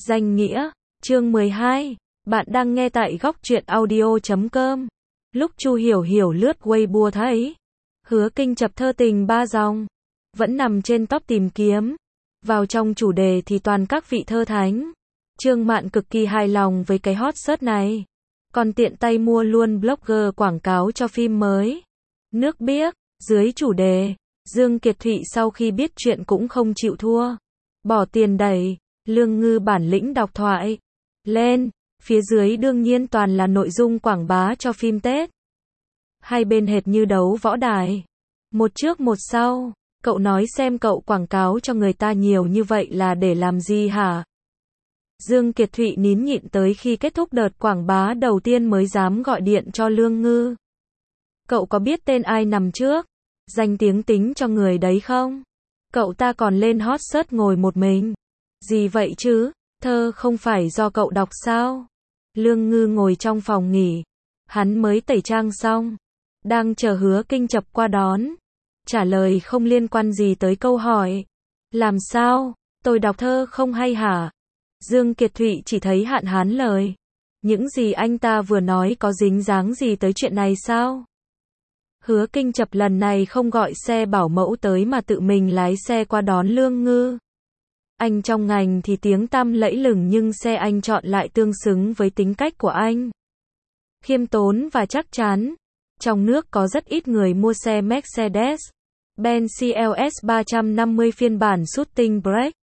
Danh nghĩa, chương 12. Bạn đang nghe tại góc truyện audio.com. Lúc Chu Hiểu Hiểu lướt Weibo thấy Hứa Kinh Chập thơ tình 3 dòng vẫn nằm trên top tìm kiếm. Vào trong chủ đề thì toàn các vị thơ thánh. Trương Mạn cực kỳ hài lòng với cái hot search này, còn tiện tay mua luôn blogger quảng cáo cho phim mới. Nước biếc, dưới chủ đề, Dương Kiệt Thụy sau khi biết chuyện cũng không chịu thua, bỏ tiền đẩy Lương Ngư bản lĩnh đọc thoại lên. Phía dưới đương nhiên toàn là nội dung quảng bá cho phim Tết. Hai bên hệt như đấu võ đài, một trước một sau. Cậu nói xem cậu quảng cáo cho người ta nhiều như vậy là để làm gì hả? Dương Kiệt Thụy nín nhịn tới khi kết thúc đợt quảng bá đầu tiên mới dám gọi điện cho Lương Ngư. Cậu có biết tên ai nằm trước danh tiếng tính cho người đấy không? Cậu ta còn lên hot search ngồi một mình. Gì vậy chứ? Thơ không phải do cậu đọc sao? Lương Ngư ngồi trong phòng nghỉ. Hắn mới tẩy trang xong, đang chờ Hứa Kinh Chập qua đón. Trả lời không liên quan gì tới câu hỏi. Làm sao? Tôi đọc thơ không hay hả? Dương Kiệt Thụy chỉ thấy hạn hán lời. Những gì anh ta vừa nói có dính dáng gì tới chuyện này sao? Hứa Kinh Chập lần này không gọi xe bảo mẫu tới mà tự mình lái xe qua đón Lương Ngư. Anh trong ngành thì tiếng tăm lẫy lừng nhưng xe anh chọn lại tương xứng với tính cách của anh. Khiêm tốn và chắc chắn. Trong nước có rất ít người mua xe Mercedes-Benz CLS 350 phiên bản Shooting Brake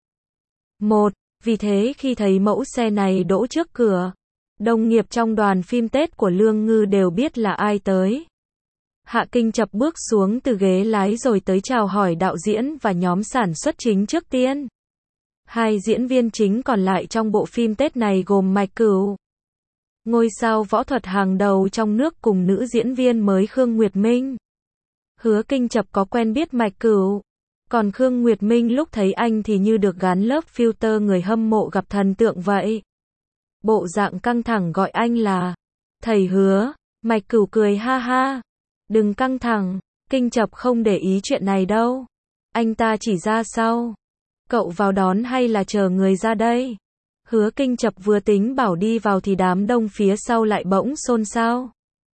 1. Vì thế khi thấy mẫu xe này đỗ trước cửa, đồng nghiệp trong đoàn phim Tết của Lương Ngư đều biết là ai tới. Hạ Kinh Chập bước xuống từ ghế lái rồi tới chào hỏi đạo diễn và nhóm sản xuất chính trước tiên. Hai diễn viên chính còn lại trong bộ phim Tết này gồm Mạch Cửu, ngôi sao võ thuật hàng đầu trong nước, cùng nữ diễn viên mới Khương Nguyệt Minh. Hứa Kinh Chập có quen biết Mạch Cửu, còn Khương Nguyệt Minh lúc thấy anh thì như được gắn lớp filter người hâm mộ gặp thần tượng vậy. Bộ dạng căng thẳng gọi anh là thầy Hứa. Mạch Cửu cười ha ha. Đừng căng thẳng, Kinh Chập không để ý chuyện này đâu. Anh ta chỉ ra sau. Cậu vào đón hay là chờ người ra đây? Hứa Kinh Chập vừa tính bảo đi vào thì đám đông phía sau lại bỗng xôn xao.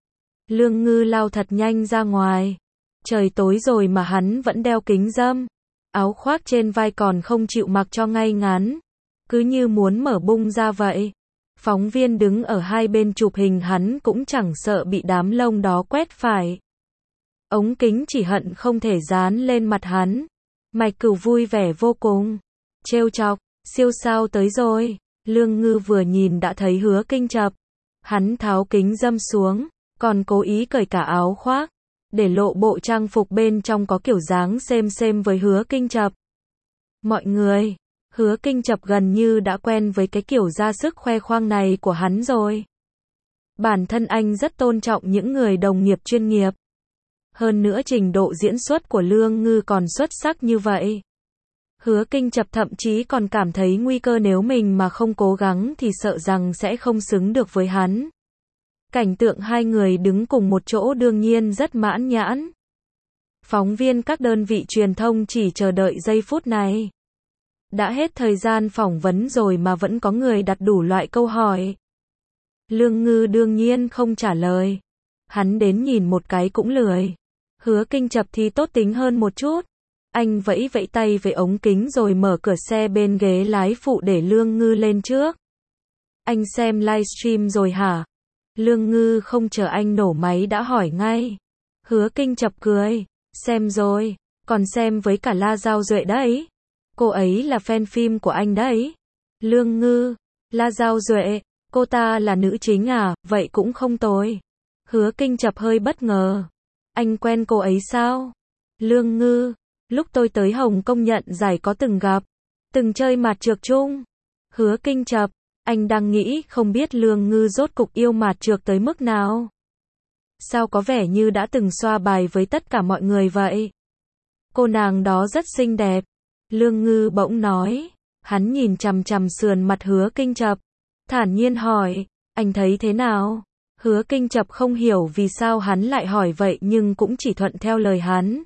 Lương Ngư lao thật nhanh ra ngoài. Trời tối rồi mà hắn vẫn đeo kính râm. Áo khoác trên vai còn không chịu mặc cho ngay ngắn, cứ như muốn mở bung ra vậy. Phóng viên đứng ở hai bên chụp hình hắn cũng chẳng sợ bị đám lông đó quét phải. Ống kính chỉ hận không thể dán lên mặt hắn. Mạch Cửu vui vẻ vô cùng, trêu chọc, siêu sao tới rồi. Lương Ngư vừa nhìn đã thấy Hứa Kinh Chập. Hắn tháo kính râm xuống, còn cố ý cởi cả áo khoác, để lộ bộ trang phục bên trong có kiểu dáng xem với Hứa Kinh Chập. Mọi người, Hứa Kinh Chập gần như đã quen với cái kiểu ra sức khoe khoang này của hắn rồi. Bản thân anh rất tôn trọng những người đồng nghiệp chuyên nghiệp. Hơn nữa trình độ diễn xuất của Lương Ngư còn xuất sắc như vậy. Hứa Kinh Chập thậm chí còn cảm thấy nguy cơ nếu mình mà không cố gắng thì sợ rằng sẽ không xứng được với hắn. Cảnh tượng hai người đứng cùng một chỗ đương nhiên rất mãn nhãn. Phóng viên các đơn vị truyền thông chỉ chờ đợi giây phút này. Đã hết thời gian phỏng vấn rồi mà vẫn có người đặt đủ loại câu hỏi. Lương Ngư đương nhiên không trả lời. Hắn đến nhìn một cái cũng lười. Hứa Kinh Chập thì tốt tính hơn một chút. Anh vẫy vẫy tay với ống kính rồi mở cửa xe bên ghế lái phụ để Lương Ngư lên trước. Anh xem livestream rồi hả? Lương Ngư không chờ anh nổ máy đã hỏi ngay. Hứa Kinh Chập cười. Xem rồi, còn xem với cả La Giao Duệ đấy. Cô ấy là fan phim của anh đấy. Lương Ngư, La Giao Duệ, cô ta là nữ chính à? Vậy cũng không tồi. Hứa Kinh Chập hơi bất ngờ. Anh quen cô ấy sao? Lương Ngư, lúc tôi tới Hồng Kông nhận giải có từng gặp, từng chơi mạt trược chung. Hứa Kinh Chập, anh đang nghĩ không biết Lương Ngư rốt cục yêu mạt trược tới mức nào. Sao có vẻ như đã từng xoa bài với tất cả mọi người vậy? Cô nàng đó rất xinh đẹp. Lương Ngư bỗng nói. Hắn nhìn chằm chằm sườn mặt Hứa Kinh Chập, thản nhiên hỏi, anh thấy thế nào? Hứa Kinh Chập không hiểu vì sao hắn lại hỏi vậy nhưng cũng chỉ thuận theo lời hắn.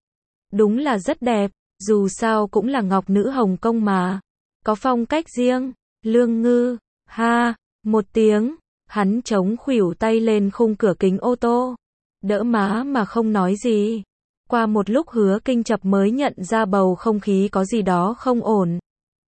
Đúng là rất đẹp, dù sao cũng là ngọc nữ Hồng Kông mà. Có phong cách riêng. Lương Ngư, ha, một tiếng, hắn chống khuỷu tay lên khung cửa kính ô tô, đỡ má mà không nói gì. Qua một lúc Hứa Kinh Chập mới nhận ra bầu không khí có gì đó không ổn.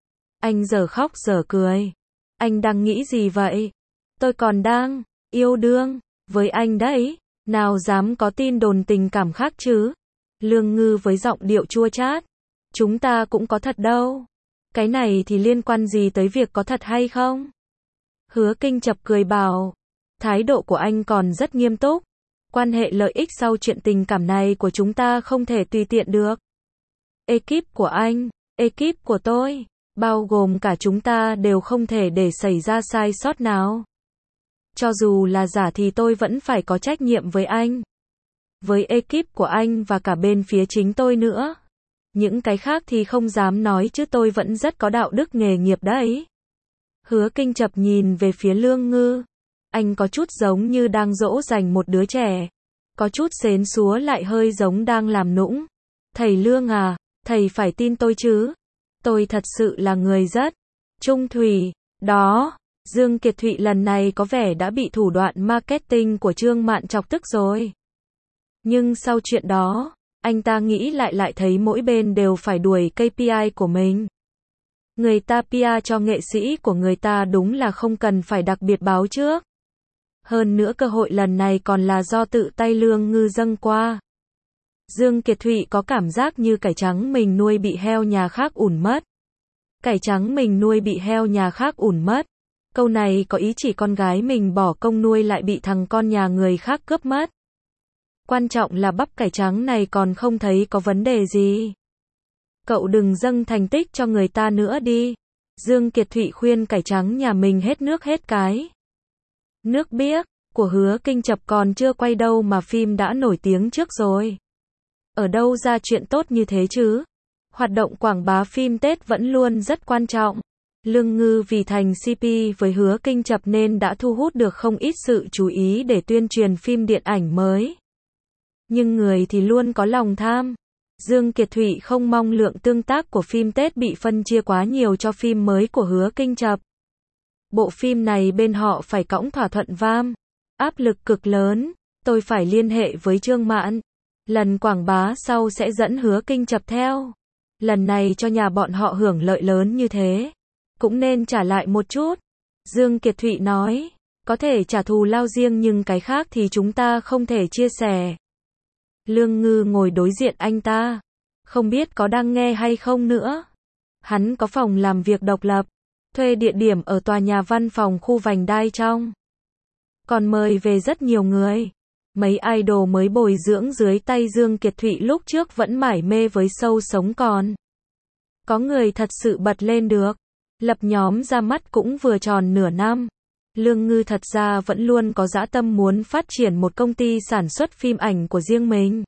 Anh giờ khóc giờ cười. Anh đang nghĩ gì vậy? Tôi còn đang yêu đương với anh đấy, nào dám có tin đồn tình cảm khác chứ? Lương Ngư với giọng điệu chua chát. Chúng ta cũng có thật đâu. Cái này thì liên quan gì tới việc có thật hay không? Hứa Kinh Chập cười bảo. Thái độ của anh còn rất nghiêm túc. Quan hệ lợi ích sau chuyện tình cảm này của chúng ta không thể tùy tiện được. Ekip của anh, ekip của tôi, bao gồm cả chúng ta đều không thể để xảy ra sai sót nào. Cho dù là giả thì tôi vẫn phải có trách nhiệm với anh. Với ekip của anh và cả bên phía chính tôi nữa. Những cái khác thì không dám nói chứ tôi vẫn rất có đạo đức nghề nghiệp đấy. Hứa Kinh Chập nhìn về phía Lương Ngư. Anh có chút giống như đang dỗ dành một đứa trẻ. Có chút xến xúa lại hơi giống đang làm nũng. Thầy Lương à, thầy phải tin tôi chứ. Tôi thật sự là người rất trung thủy. Đó, Dương Kiệt Thụy lần này có vẻ đã bị thủ đoạn marketing của Trương Mạn chọc tức rồi. Nhưng sau chuyện đó, anh ta nghĩ lại thấy mỗi bên đều phải đuổi KPI của mình. Người ta PR cho nghệ sĩ của người ta đúng là không cần phải đặc biệt báo trước. Hơn nữa cơ hội lần này còn là do tự tay Lương Ngư dâng qua. Dương Kiệt Thụy có cảm giác như cải trắng mình nuôi bị heo nhà khác ủn mất. Cải trắng mình nuôi bị heo nhà khác ủn mất. Câu này có ý chỉ con gái mình bỏ công nuôi lại bị thằng con nhà người khác cướp mất. Quan trọng là bắp cải trắng này còn không thấy có vấn đề gì. Cậu đừng dâng thành tích cho người ta nữa đi. Dương Kiệt Thụy khuyên cải trắng nhà mình hết nước hết cái. Nước biếc của Hứa Kinh Chập còn chưa quay đâu mà phim đã nổi tiếng trước rồi. Ở đâu ra chuyện tốt như thế chứ? Hoạt động quảng bá phim Tết vẫn luôn rất quan trọng. Lương Ngư vì thành CP với Hứa Kinh Chập nên đã thu hút được không ít sự chú ý để tuyên truyền phim điện ảnh mới. Nhưng người thì luôn có lòng tham. Dương Kiệt Thụy không mong lượng tương tác của phim Tết bị phân chia quá nhiều cho phim mới của Hứa Kinh Chập. Bộ phim này bên họ phải cõng thỏa thuận vam. Áp lực cực lớn. Tôi phải liên hệ với Trương Mạn. Lần quảng bá sau sẽ dẫn Hứa Kinh Chập theo. Lần này cho nhà bọn họ hưởng lợi lớn như thế. Cũng nên trả lại một chút. Dương Kiệt Thụy nói. Có thể trả thù lao riêng nhưng cái khác thì chúng ta không thể chia sẻ. Lương Ngư ngồi đối diện anh ta. Không biết có đang nghe hay không nữa. Hắn có phòng làm việc độc lập. Thuê địa điểm ở tòa nhà văn phòng khu Vành Đai trong. Còn mời về rất nhiều người. Mấy idol mới bồi dưỡng dưới tay Dương Kiệt Thụy lúc trước vẫn mải mê với show sống còn. Có người thật sự bật lên được. Lập nhóm ra mắt cũng vừa tròn nửa năm. Lương Ngư thật ra vẫn luôn có dã tâm muốn phát triển một công ty sản xuất phim ảnh của riêng mình.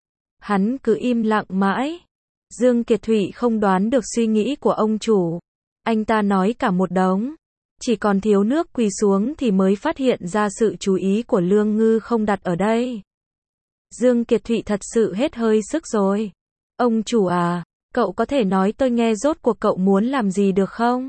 Hắn cứ im lặng mãi. Dương Kiệt Thụy không đoán được suy nghĩ của ông chủ. Anh ta nói cả một đống. Chỉ còn thiếu nước quỳ xuống thì mới phát hiện ra sự chú ý của Lương Ngư không đặt ở đây. Dương Kiệt Thụy thật sự hết hơi sức rồi. Ông chủ à, cậu có thể nói tôi nghe rốt cuộc cậu muốn làm gì được không?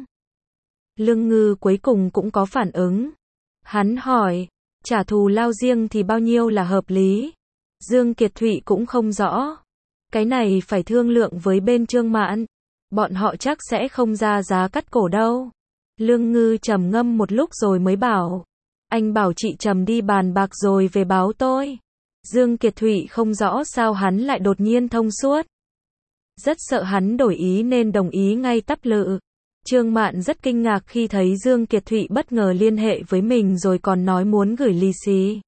Lương Ngư cuối cùng cũng có phản ứng. Hắn hỏi, trả thù lao riêng thì bao nhiêu là hợp lý? Dương Kiệt Thụy cũng không rõ. Cái này phải thương lượng với bên Trương Mạn. Bọn họ chắc sẽ không ra giá cắt cổ đâu. Lương Ngư trầm ngâm một lúc rồi mới bảo. Anh bảo chị Trầm đi bàn bạc rồi về báo tôi. Dương Kiệt Thụy không rõ sao hắn lại đột nhiên thông suốt. Rất sợ hắn đổi ý nên đồng ý ngay tắp lự. Trương Mạn rất kinh ngạc khi thấy Dương Kiệt Thụy bất ngờ liên hệ với mình rồi còn nói muốn gửi lì xì.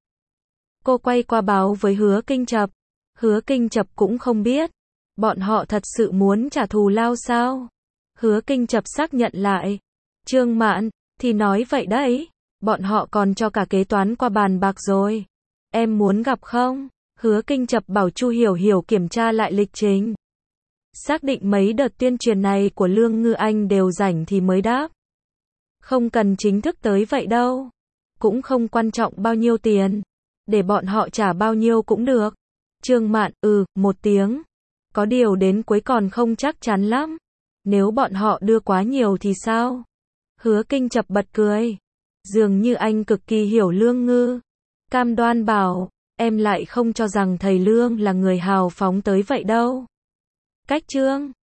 Cô quay qua báo với Hứa Kinh Chập. Hứa Kinh Chập cũng không biết. Bọn họ thật sự muốn trả thù lao sao? Hứa Kinh Chập xác nhận lại. Trương Mạn, thì nói vậy đấy. Bọn họ còn cho cả kế toán qua bàn bạc rồi. Em muốn gặp không? Hứa Kinh Chập bảo Chu Hiểu Hiểu kiểm tra lại lịch trình. Xác định mấy đợt tuyên truyền này của Lương Ngư Anh đều rảnh thì mới đáp. Không cần chính thức tới vậy đâu. Cũng không quan trọng bao nhiêu tiền. Để bọn họ trả bao nhiêu cũng được. Trương Mạn, một tiếng. Có điều đến cuối còn không chắc chắn lắm. Nếu bọn họ đưa quá nhiều thì sao? Hứa Kinh chập bật cười. Dường như anh cực kỳ hiểu Lương Ngư. Cam đoan bảo, em lại không cho rằng thầy Lương là người hào phóng tới vậy đâu. Cách Trương